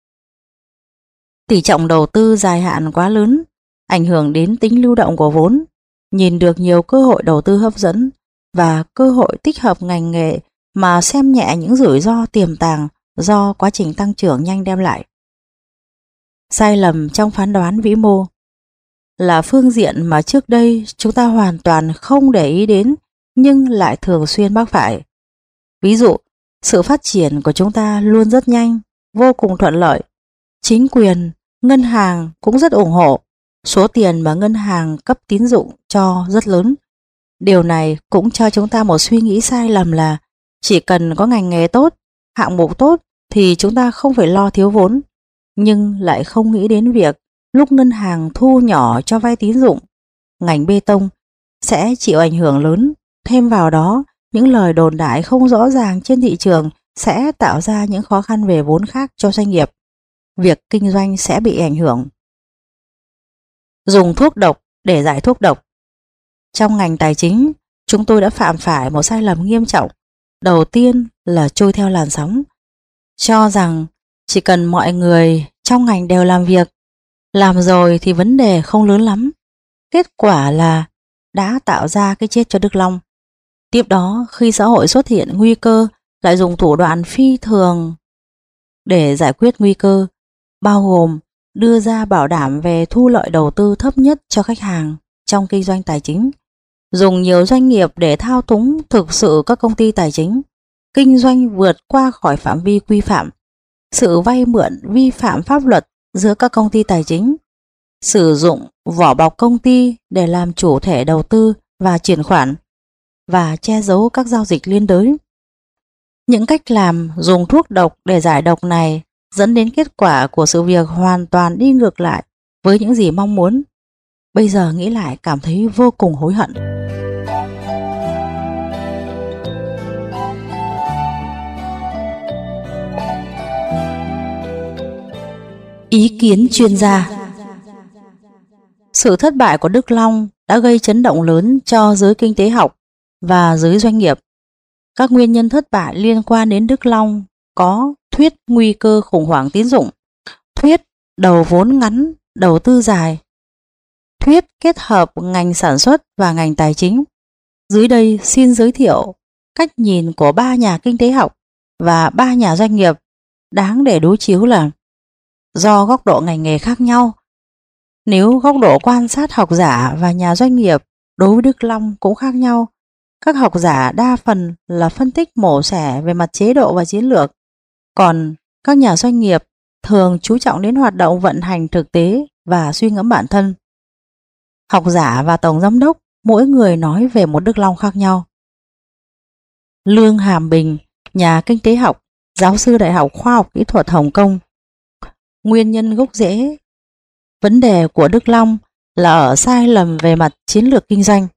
Tỷ trọng đầu tư dài hạn quá lớn, ảnh hưởng đến tính lưu động của vốn, nhìn được nhiều cơ hội đầu tư hấp dẫn và cơ hội tích hợp ngành nghề mà xem nhẹ những rủi ro tiềm tàng do quá trình tăng trưởng nhanh đem lại. Sai lầm trong phán đoán vĩ mô là phương diện mà trước đây chúng ta hoàn toàn không để ý đến nhưng lại thường xuyên mắc phải. Ví dụ, sự phát triển của chúng ta luôn rất nhanh, vô cùng thuận lợi. Chính quyền, ngân hàng cũng rất ủng hộ. Số tiền mà ngân hàng cấp tín dụng cho rất lớn. Điều này cũng cho chúng ta một suy nghĩ sai lầm là chỉ cần có ngành nghề tốt, hạng mục tốt thì chúng ta không phải lo thiếu vốn. Nhưng lại không nghĩ đến việc lúc ngân hàng thu nhỏ cho vay tín dụng, ngành bê tông sẽ chịu ảnh hưởng lớn. Thêm vào đó, những lời đồn đại không rõ ràng trên thị trường sẽ tạo ra những khó khăn về vốn khác cho doanh nghiệp. Việc kinh doanh sẽ bị ảnh hưởng. Dùng thuốc độc để giải thuốc độc. Trong ngành tài chính, chúng tôi đã phạm phải một sai lầm nghiêm trọng. Đầu tiên là trôi theo làn sóng, cho rằng chỉ cần mọi người trong ngành đều làm việc, làm rồi thì vấn đề không lớn lắm. Kết quả là đã tạo ra cái chết cho Đức Long. Tiếp đó, khi xã hội xuất hiện nguy cơ, lại dùng thủ đoạn phi thường để giải quyết nguy cơ, bao gồm đưa ra bảo đảm về thu lợi đầu tư thấp nhất cho khách hàng trong kinh doanh tài chính, dùng nhiều doanh nghiệp để thao túng thực sự các công ty tài chính, kinh doanh vượt qua khỏi phạm vi quy phạm, sự vay mượn vi phạm pháp luật giữa các công ty tài chính, sử dụng vỏ bọc công ty để làm chủ thể đầu tư và chuyển khoản, và che giấu các giao dịch liên đới. Những cách làm dùng thuốc độc để giải độc này dẫn đến kết quả của sự việc hoàn toàn đi ngược lại với những gì mong muốn. Bây giờ nghĩ lại cảm thấy vô cùng hối hận. Ý kiến chuyên gia. Sự thất bại của Đức Long đã gây chấn động lớn cho giới kinh tế học và giới doanh nghiệp. Các nguyên nhân thất bại liên quan đến Đức Long có thuyết nguy cơ khủng hoảng tín dụng, thuyết đầu vốn ngắn, đầu tư dài, thuyết kết hợp ngành sản xuất và ngành tài chính. Dưới đây xin giới thiệu cách nhìn của ba nhà kinh tế học và ba nhà doanh nghiệp đáng để đối chiếu là do góc độ ngành nghề khác nhau. Nếu góc độ quan sát học giả và nhà doanh nghiệp đối với Đức Long cũng khác nhau, các học giả đa phần là phân tích mổ xẻ về mặt chế độ và chiến lược, còn các nhà doanh nghiệp thường chú trọng đến hoạt động vận hành thực tế và suy ngẫm bản thân. Học giả và tổng giám đốc mỗi người nói về một Đức Long khác nhau. Lương Hàm Bình, nhà kinh tế học, giáo sư Đại học Khoa học Kỹ thuật Hồng Kông. Nguyên nhân gốc rễ vấn đề của Đức Long là ở sai lầm về mặt chiến lược kinh doanh.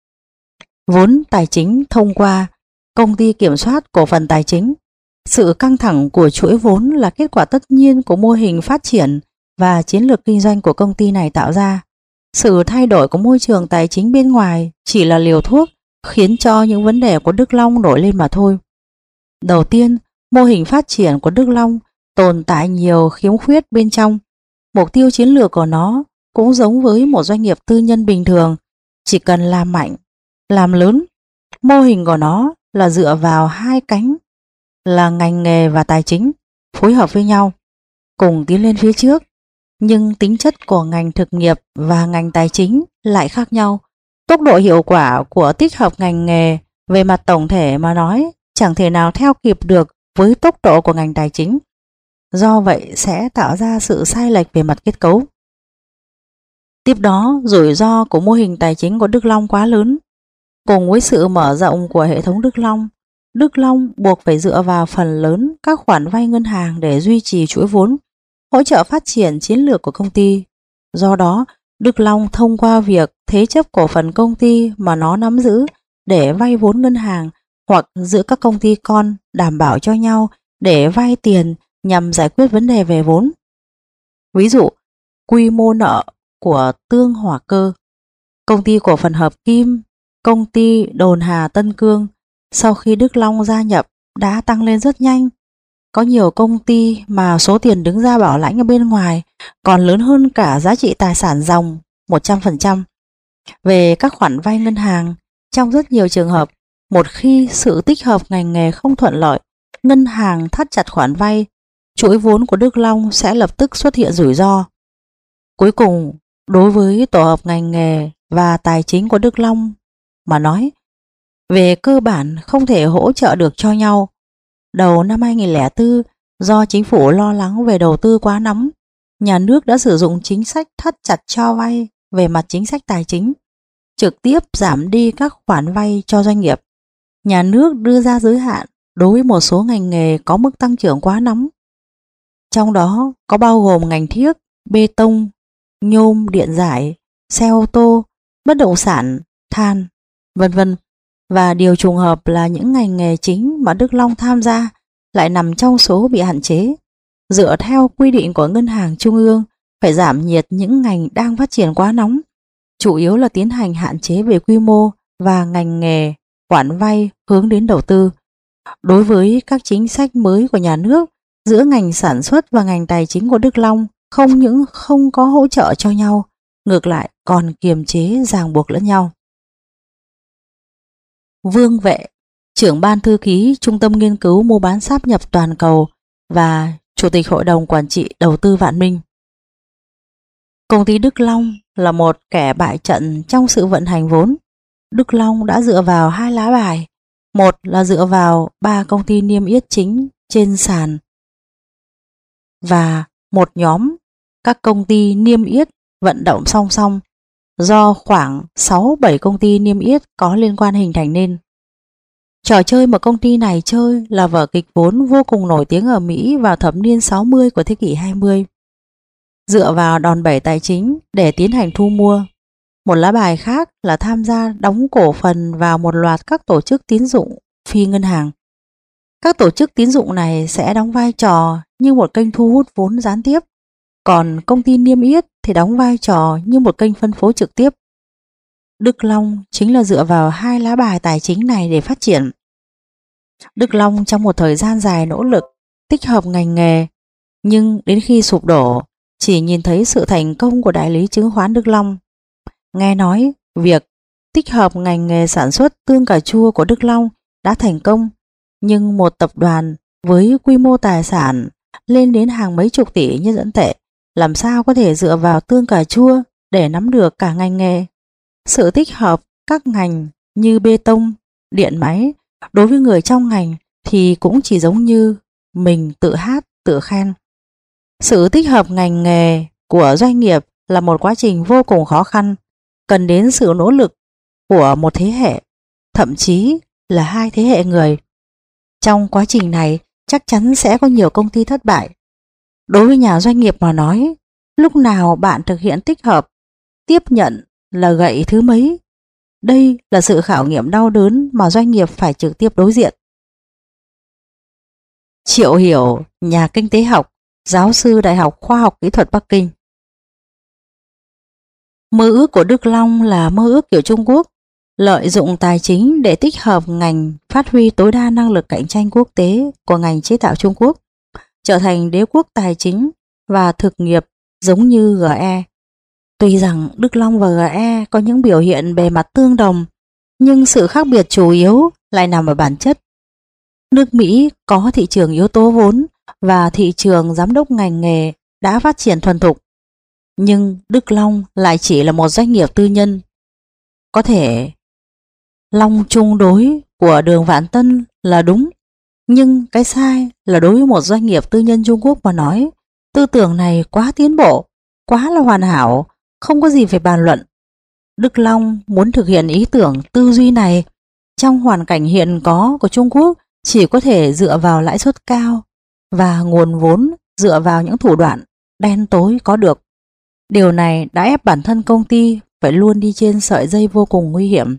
Vốn tài chính thông qua công ty kiểm soát cổ phần tài chính. Sự căng thẳng của chuỗi vốn là kết quả tất nhiên của mô hình phát triển và chiến lược kinh doanh của công ty này tạo ra. Sự thay đổi của môi trường tài chính bên ngoài chỉ là liều thuốc khiến cho những vấn đề của Đức Long nổi lên mà thôi. Đầu tiên, mô hình phát triển của Đức Long tồn tại nhiều khiếm khuyết bên trong. Mục tiêu chiến lược của nó cũng giống với một doanh nghiệp tư nhân bình thường, chỉ cần làm mạnh, làm lớn. Mô hình của nó là dựa vào hai cánh là ngành nghề và tài chính phối hợp với nhau, cùng tiến lên phía trước. Nhưng tính chất của ngành thực nghiệp và ngành tài chính lại khác nhau. Tốc độ hiệu quả của tích hợp ngành nghề về mặt tổng thể mà nói chẳng thể nào theo kịp được với tốc độ của ngành tài chính. Do vậy sẽ tạo ra sự sai lệch về mặt kết cấu. Tiếp đó, rủi ro của mô hình tài chính của Đức Long quá lớn. Cùng với sự mở rộng của hệ thống Đức Long, Đức Long buộc phải dựa vào phần lớn các khoản vay ngân hàng để duy trì chuỗi vốn, hỗ trợ phát triển chiến lược của công ty. Do đó, Đức Long thông qua việc thế chấp cổ phần công ty mà nó nắm giữ để vay vốn ngân hàng hoặc giữa các công ty con đảm bảo cho nhau để vay tiền nhằm giải quyết vấn đề về vốn. Ví dụ, quy mô nợ của Tương Hỏa Cơ, công ty cổ phần Hợp Kim, công ty Đồn Hà Tân Cương sau khi Đức Long gia nhập đã tăng lên rất nhanh. Có nhiều công ty mà số tiền đứng ra bảo lãnh ở bên ngoài còn lớn hơn cả giá trị tài sản ròng một trăm phần trăm. Về các khoản vay ngân hàng, trong rất nhiều trường hợp, một khi sự tích hợp ngành nghề không thuận lợi, ngân hàng thắt chặt khoản vay, chuỗi vốn của Đức Long sẽ lập tức xuất hiện rủi ro. Cuối cùng, đối với tổ hợp ngành nghề và tài chính của Đức Long mà nói, về cơ bản không thể hỗ trợ được cho nhau. Đầu năm hai nghìn không trăm lẻ bốn, do chính phủ lo lắng về đầu tư quá nóng, nhà nước đã sử dụng chính sách thắt chặt cho vay về mặt chính sách tài chính, trực tiếp giảm đi các khoản vay cho doanh nghiệp. Nhà nước đưa ra giới hạn đối với một số ngành nghề có mức tăng trưởng quá nóng. Trong đó có bao gồm ngành thiếc, bê tông, nhôm, điện giải, xe ô tô, bất động sản, than, vân vân. Và điều trùng hợp là những ngành nghề chính mà Đức Long tham gia lại nằm trong số bị hạn chế. Dựa theo quy định của Ngân hàng Trung ương, phải giảm nhiệt những ngành đang phát triển quá nóng, chủ yếu là tiến hành hạn chế về quy mô và ngành nghề, khoản vay hướng đến đầu tư. Đối với các chính sách mới của nhà nước, giữa ngành sản xuất và ngành tài chính của Đức Long không những không có hỗ trợ cho nhau, ngược lại còn kiềm chế ràng buộc lẫn nhau. Vương Vệ, trưởng ban thư ký Trung tâm Nghiên cứu Mua bán sáp nhập toàn cầu và Chủ tịch Hội đồng Quản trị Đầu tư Vạn Minh. Công ty Đức Long là một kẻ bại trận trong sự vận hành vốn. Đức Long đã dựa vào hai lá bài. Một là dựa vào ba công ty niêm yết chính trên sàn và một nhóm các công ty niêm yết vận động song song do khoảng sáu bảy công ty niêm yết có liên quan hình thành nên. Trò chơi mà công ty này chơi là vở kịch vốn vô cùng nổi tiếng ở Mỹ vào thập niên sáu mươi của thế kỷ hai mươi. Dựa vào đòn bẩy tài chính để tiến hành thu mua. Một lá bài khác là tham gia đóng cổ phần vào một loạt các tổ chức tín dụng phi ngân hàng. Các tổ chức tín dụng này sẽ đóng vai trò như một kênh thu hút vốn gián tiếp, còn công ty niêm yết thì đóng vai trò như một kênh phân phối trực tiếp. Đức Long chính là dựa vào hai lá bài tài chính này để phát triển. Đức Long trong một thời gian dài nỗ lực tích hợp ngành nghề, nhưng đến khi sụp đổ, chỉ nhìn thấy sự thành công của đại lý chứng khoán Đức Long. Nghe nói việc tích hợp ngành nghề sản xuất tương cà chua của Đức Long đã thành công, nhưng một tập đoàn với quy mô tài sản lên đến hàng mấy chục tỷ nhân dân tệ làm sao có thể dựa vào tương cà chua để nắm được cả ngành nghề. Sự tích hợp các ngành như bê tông, điện máy đối với người trong ngành thì cũng chỉ giống như mình tự hát tự khen. Sự tích hợp ngành nghề của doanh nghiệp là một quá trình vô cùng khó khăn, cần đến sự nỗ lực của một thế hệ, thậm chí là hai thế hệ người. Trong quá trình này chắc chắn sẽ có nhiều công ty thất bại. Đối với nhà doanh nghiệp mà nói, lúc nào bạn thực hiện tích hợp, tiếp nhận là gậy thứ mấy. Đây là sự khảo nghiệm đau đớn mà doanh nghiệp phải trực tiếp đối diện. Triệu Hiểu, nhà kinh tế học, giáo sư Đại học Khoa học Kỹ thuật Bắc Kinh. Mơ ước của Đức Long là mơ ước kiểu Trung Quốc, lợi dụng tài chính để tích hợp ngành, phát huy tối đa năng lực cạnh tranh quốc tế của ngành chế tạo Trung Quốc, trở thành đế quốc tài chính và thực nghiệp giống như giê e. Tuy rằng Đức Long và giê e có những biểu hiện bề mặt tương đồng, nhưng sự khác biệt chủ yếu lại nằm ở bản chất. Nước Mỹ có thị trường yếu tố vốn và thị trường giám đốc ngành nghề đã phát triển thuần thục, nhưng Đức Long lại chỉ là một doanh nghiệp tư nhân. Có thể Long chung đối của Đường Vạn Tân là đúng, nhưng cái sai là đối với một doanh nghiệp tư nhân Trung Quốc mà nói, tư tưởng này quá tiến bộ, quá là hoàn hảo, không có gì phải bàn luận. Đức Long muốn thực hiện ý tưởng tư duy này trong hoàn cảnh hiện có của Trung Quốc chỉ có thể dựa vào lãi suất cao và nguồn vốn dựa vào những thủ đoạn đen tối có được. Điều này đã ép bản thân công ty phải luôn đi trên sợi dây vô cùng nguy hiểm.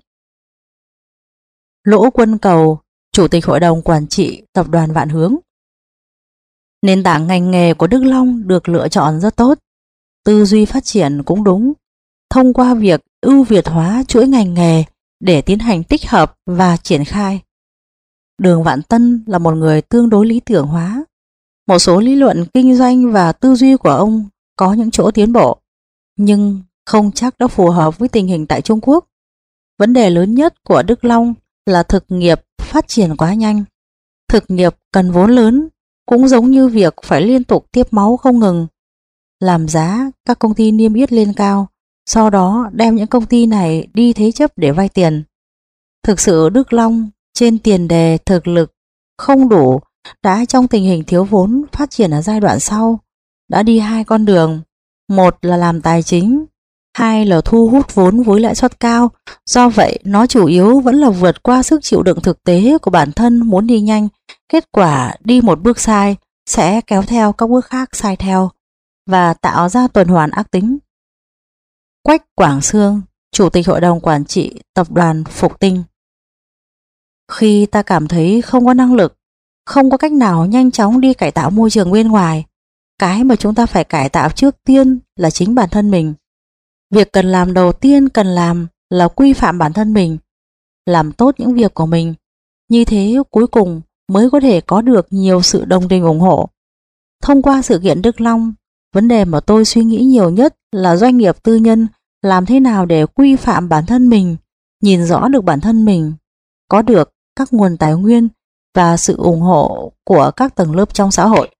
Lỗ Quân Cầu, Chủ tịch Hội đồng Quản trị Tập đoàn Vạn Hướng. Nền tảng ngành nghề của Đức Long được lựa chọn rất tốt, tư duy phát triển cũng đúng, thông qua việc ưu việt hóa chuỗi ngành nghề để tiến hành tích hợp và triển khai. Đường Vạn Tân là một người tương đối lý tưởng hóa. Một số lý luận kinh doanh và tư duy của ông có những chỗ tiến bộ, nhưng không chắc đã phù hợp với tình hình tại Trung Quốc. Vấn đề lớn nhất của Đức Long là thực nghiệp phát triển quá nhanh. Thực nghiệp cần vốn lớn, cũng giống như việc phải liên tục tiếp máu không ngừng. Làm giá các công ty niêm yết lên cao, sau đó đem những công ty này đi thế chấp để vay tiền. Thực sự Đức Long trên tiền đề thực lực không đủ đã trong tình hình thiếu vốn phát triển ở giai đoạn sau đã đi hai con đường. Một là làm tài chính, hai là thu hút vốn với lãi suất cao. Do vậy nó chủ yếu vẫn là vượt qua sức chịu đựng thực tế của bản thân muốn đi nhanh. Kết quả đi một bước sai sẽ kéo theo các bước khác sai theo và tạo ra tuần hoàn ác tính. Quách Quảng Xương, Chủ tịch Hội đồng Quản trị Tập đoàn Phục Tinh. Khi ta cảm thấy không có năng lực, không có cách nào nhanh chóng đi cải tạo môi trường bên ngoài, cái mà chúng ta phải cải tạo trước tiên là chính bản thân mình. Việc cần làm đầu tiên cần làm là quy phạm bản thân mình, làm tốt những việc của mình. Như thế cuối cùng mới có thể có được nhiều sự đồng tình ủng hộ. Thông qua sự kiện Đức Long, vấn đề mà tôi suy nghĩ nhiều nhất là doanh nghiệp tư nhân làm thế nào để quy phạm bản thân mình, nhìn rõ được bản thân mình, có được các nguồn tài nguyên và sự ủng hộ của các tầng lớp trong xã hội.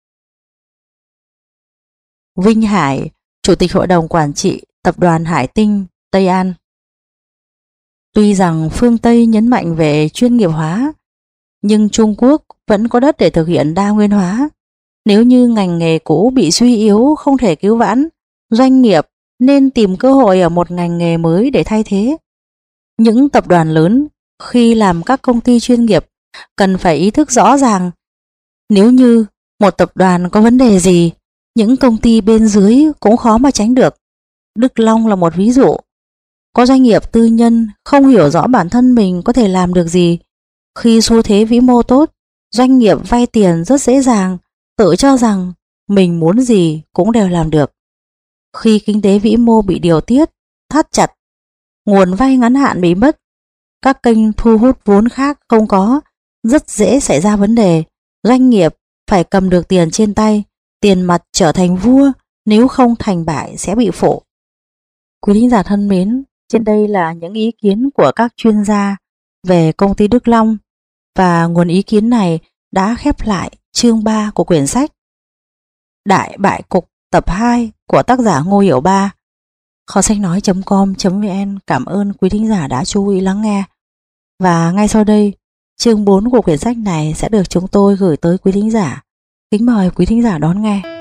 Vinh Hải, Chủ tịch Hội đồng Quản trị Tập đoàn Hải Tinh, Tây An. Tuy rằng phương Tây nhấn mạnh về chuyên nghiệp hóa, nhưng Trung Quốc vẫn có đất để thực hiện đa nguyên hóa. Nếu như ngành nghề cũ bị suy yếu không thể cứu vãn, doanh nghiệp nên tìm cơ hội ở một ngành nghề mới để thay thế. Những tập đoàn lớn khi làm các công ty chuyên nghiệp cần phải ý thức rõ ràng, nếu như một tập đoàn có vấn đề gì, những công ty bên dưới cũng khó mà tránh được. Đức Long là một ví dụ. Có doanh nghiệp tư nhân không hiểu rõ bản thân mình có thể làm được gì. Khi xu thế vĩ mô tốt, doanh nghiệp vay tiền rất dễ dàng, tự cho rằng mình muốn gì cũng đều làm được. Khi kinh tế vĩ mô bị điều tiết, thắt chặt, nguồn vay ngắn hạn bị mất, các kênh thu hút vốn khác không có, rất dễ xảy ra vấn đề. Doanh nghiệp phải cầm được tiền trên tay, tiền mặt trở thành vua, nếu không thành bại sẽ bị phụ. Quý thính giả thân mến, trên đây là những ý kiến của các chuyên gia về công ty Đức Long, và nguồn ý kiến này đã khép lại chương ba của quyển sách Đại Bại Cục tập hai của tác giả Ngô Hiểu Ba. Kho sách nói chấm com chấm vn cảm ơn quý thính giả đã chú ý lắng nghe. Và ngay sau đây, chương bốn của quyển sách này sẽ được chúng tôi gửi tới quý thính giả. Kính mời quý thính giả đón nghe.